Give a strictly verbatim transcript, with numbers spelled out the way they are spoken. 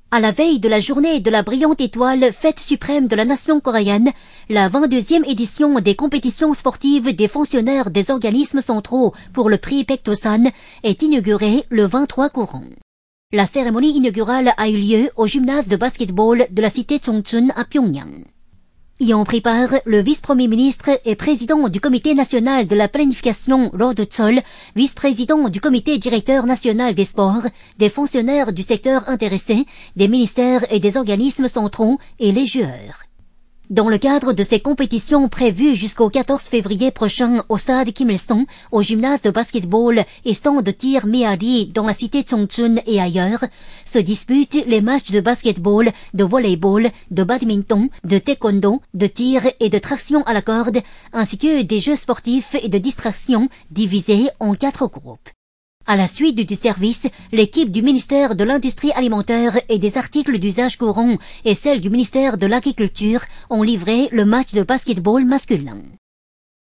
À la veille de la journée de la brillante étoile, fête suprême de la nation coréenne, la vingt-deuxième édition des compétitions sportives des fonctionnaires des organismes centraux pour le prix Paektosan est inaugurée le vingt-trois courant. La cérémonie inaugurale a eu lieu au gymnase de basketball de la cité Chongchun à Pyongyang. Y ont pris part le vice-premier ministre et président du comité national de la planification Roh Do-chol, vice-président du comité directeur national des sports, des fonctionnaires du secteur intéressés, des ministères et des organismes centraux et les joueurs. Dans le cadre de ces compétitions prévues jusqu'au quatorze février prochain au stade Kim Il-sung, au gymnase de basketball et stand de tir Méhari dans la cité Chongchun et ailleurs, se disputent les matchs de basketball, de volleyball, de badminton, de taekwondo, de tir et de traction à la corde, ainsi que des jeux sportifs et de distraction divisés en quatre groupes. À la suite du service, l'équipe du ministère de l'Industrie alimentaire et des articles d'usage courant et celle du ministère de l'Agriculture ont livré le match de basketball masculin.